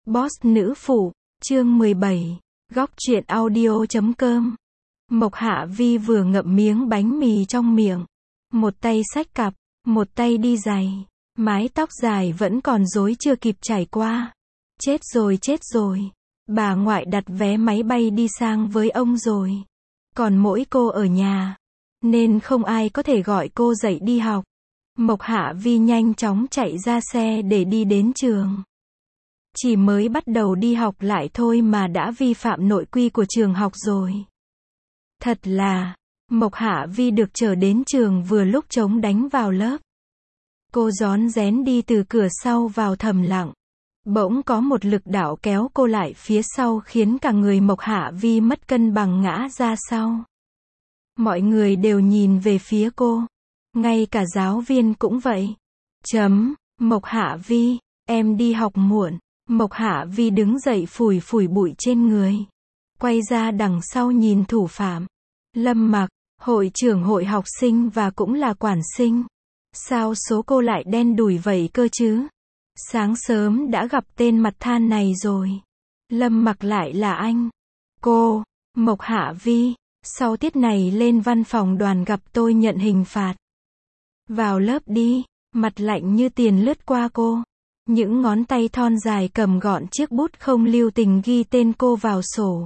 Boss nữ phụ, chương 17, góc truyện audio.com. Mộc Hạ Vi vừa ngậm miếng bánh mì trong miệng, một tay xách cặp, một tay đi giày, mái tóc dài vẫn còn rối chưa kịp trải qua. Chết rồi, bà ngoại đặt vé máy bay đi sang với ông rồi. Còn mỗi cô ở nhà, nên không ai có thể gọi cô dậy đi học. Mộc Hạ Vi nhanh chóng chạy ra xe để đi đến trường. Chỉ mới bắt đầu đi học lại thôi mà đã vi phạm nội quy của trường học rồi. Thật là, Mộc Hạ Vi được chở đến trường vừa lúc trống đánh vào lớp. Cô rón rén đi từ cửa sau vào thầm lặng. Bỗng có một lực đạo kéo cô lại phía sau khiến cả người Mộc Hạ Vi mất cân bằng ngã ra sau. Mọi người đều nhìn về phía cô. Ngay cả giáo viên cũng vậy. Mộc Hạ Vi, em đi học muộn. Mộc Hạ Vi đứng dậy phủi phủi bụi trên người. Quay ra đằng sau nhìn thủ phạm. Lâm Mặc, hội trưởng hội học sinh và cũng là quản sinh. Sao số cô lại đen đủi vậy cơ chứ? Sáng sớm đã gặp tên mặt than này rồi. Lâm Mặc lại là anh. Cô, Mộc Hạ Vi, sau tiết này lên văn phòng đoàn gặp tôi nhận hình phạt. Vào lớp đi, mặt lạnh như tiền lướt qua cô. Những ngón tay thon dài cầm gọn chiếc bút không lưu tình ghi tên cô vào sổ.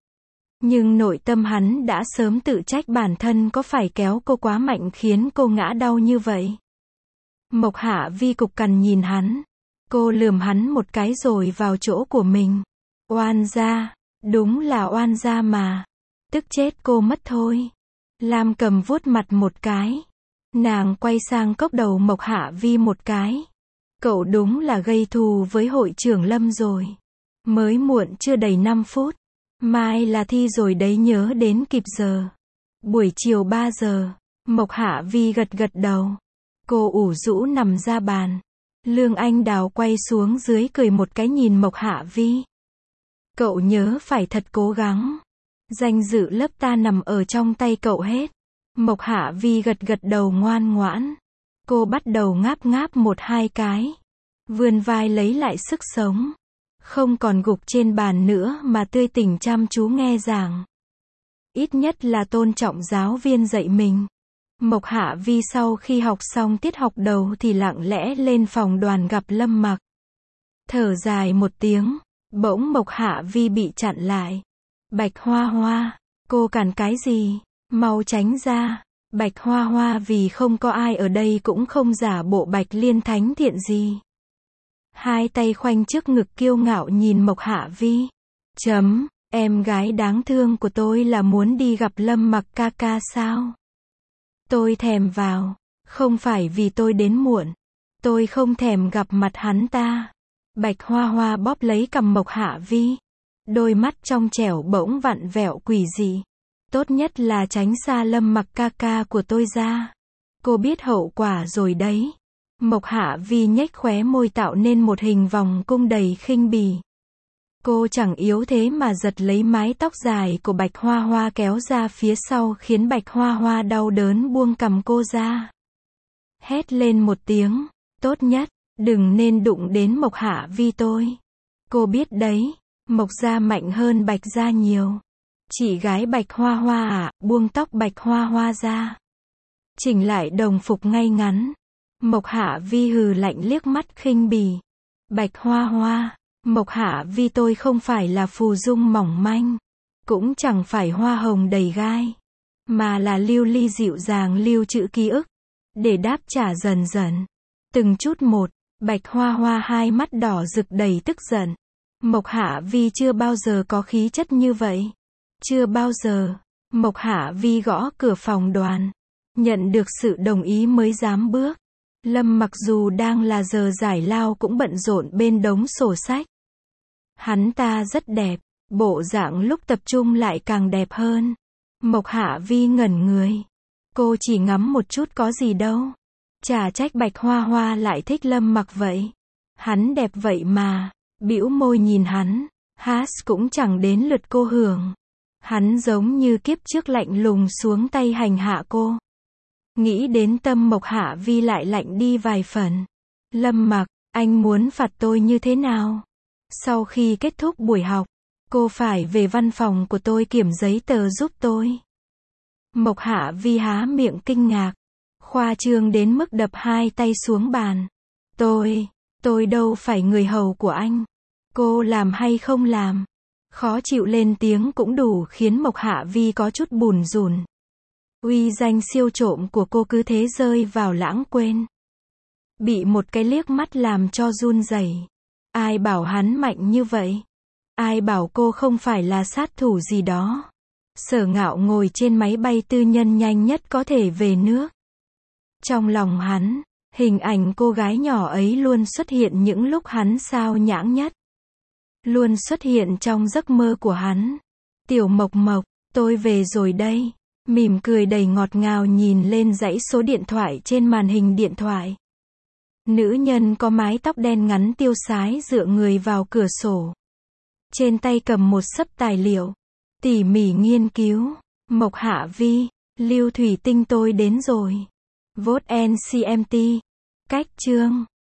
Nhưng nội tâm hắn đã sớm tự trách bản thân có phải kéo cô quá mạnh khiến cô ngã đau như vậy. Mộc Hạ Vi cục cằn nhìn hắn. Cô lườm hắn một cái rồi vào chỗ của mình. Oan gia, đúng là oan gia mà. Tức chết cô mất thôi. Lam Cầm vuốt mặt một cái. Nàng quay sang cốc đầu Mộc Hạ Vi một cái. Cậu đúng là gây thù với hội trưởng Lâm rồi. Mới muộn chưa đầy 5 phút. Mai là thi rồi đấy, nhớ đến kịp giờ. Buổi chiều 3 giờ. Mộc Hạ Vi gật gật đầu. Cô ủ rũ nằm ra bàn. Lương Anh Đào quay xuống dưới cười một cái nhìn Mộc Hạ Vi. Cậu nhớ phải thật cố gắng. Danh dự lớp ta nằm ở trong tay cậu hết. Mộc Hạ Vi gật gật đầu ngoan ngoãn. Cô bắt đầu ngáp ngáp một hai cái. Vươn vai lấy lại sức sống. Không còn gục trên bàn nữa mà tươi tỉnh chăm chú nghe giảng. Ít nhất là tôn trọng giáo viên dạy mình. Mộc Hạ Vi sau khi học xong tiết học đầu thì lặng lẽ lên phòng đoàn gặp Lâm Mặc. Thở dài một tiếng, bỗng Mộc Hạ Vi bị chặn lại. Bạch Hoa Hoa, cô cản cái gì? Mau tránh ra. Bạch Hoa Hoa vì không có ai ở đây cũng không giả bộ Bạch Liên thánh thiện gì. Hai tay khoanh trước ngực kiêu ngạo nhìn Mộc Hạ Vi. Em gái đáng thương của tôi là muốn đi gặp Lâm Mặc ca ca sao? Tôi thèm vào. Không phải vì tôi đến muộn. Tôi không thèm gặp mặt hắn ta. Bạch Hoa Hoa bóp lấy cằm Mộc Hạ Vi. Đôi mắt trong trẻo bỗng vặn vẹo quỷ dị. Tốt nhất là tránh xa Lâm Mặc ca ca của tôi ra. Cô biết hậu quả rồi đấy. Mộc Hạ Vi nhếch khóe môi tạo nên một hình vòng cung đầy khinh bỉ. Cô chẳng yếu thế mà giật lấy mái tóc dài của Bạch Hoa Hoa kéo ra phía sau khiến Bạch Hoa Hoa đau đớn buông cằm cô ra. Hét lên một tiếng. Tốt nhất, đừng nên đụng đến Mộc Hạ Vi tôi. Cô biết đấy, Mộc gia mạnh hơn Bạch gia nhiều. Chị gái Bạch Hoa Hoa à, buông tóc Bạch Hoa Hoa ra. Chỉnh lại đồng phục ngay ngắn. Mộc Hạ Vi hừ lạnh liếc mắt khinh bỉ. Bạch Hoa Hoa, Mộc Hạ Vi tôi không phải là phù dung mỏng manh. Cũng chẳng phải hoa hồng đầy gai. Mà là lưu ly dịu dàng lưu trữ ký ức. Để đáp trả dần dần. Từng chút một, Bạch Hoa Hoa hai mắt đỏ rực đầy tức giận. Mộc Hạ Vi chưa bao giờ có khí chất như vậy. Chưa bao giờ. Mộc Hạ Vi gõ cửa phòng đoàn. Nhận được sự đồng ý mới dám bước. Lâm Mặc dù đang là giờ giải lao cũng bận rộn bên đống sổ sách. Hắn ta rất đẹp. Bộ dạng lúc tập trung lại càng đẹp hơn. Mộc Hạ Vi ngẩn người. Cô chỉ ngắm một chút có gì đâu. Chả trách Bạch Hoa Hoa lại thích Lâm Mặc vậy. Hắn đẹp vậy mà. Bĩu môi nhìn hắn. Hát cũng chẳng đến lượt cô hưởng. Hắn giống như kiếp trước lạnh lùng xuống tay hành hạ cô. Nghĩ đến tâm Mộc Hạ Vi lại lạnh đi vài phần. Lâm Mặc, anh muốn phạt tôi như thế nào? Sau khi kết thúc buổi học, cô phải về văn phòng của tôi kiểm giấy tờ giúp tôi. Mộc Hạ Vi há miệng kinh ngạc, khoa trương đến mức đập hai tay xuống bàn. Tôi đâu phải người hầu của anh. Cô làm hay không làm? Khó chịu lên tiếng cũng đủ khiến Mộc Hạ Vi có chút bủn rủn. Uy danh siêu trộm của cô cứ thế rơi vào lãng quên. Bị một cái liếc mắt làm cho run rẩy. Ai bảo hắn mạnh như vậy? Ai bảo cô không phải là sát thủ gì đó? Sở Ngạo ngồi trên máy bay tư nhân nhanh nhất có thể về nước. Trong lòng hắn, hình ảnh cô gái nhỏ ấy luôn xuất hiện những lúc hắn sao nhãng nhất. Luôn xuất hiện trong giấc mơ của hắn. Tiểu Mộc Mộc, tôi về rồi đây. Mỉm cười đầy ngọt ngào nhìn lên dãy số điện thoại trên màn hình điện thoại. Nữ nhân có mái tóc đen ngắn tiêu sái dựa người vào cửa sổ. Trên tay cầm một xấp tài liệu. Tỉ mỉ nghiên cứu. Mộc Hạ Vi, Lưu Thủy Tinh tôi đến rồi. Vote NCMT. Cách chương.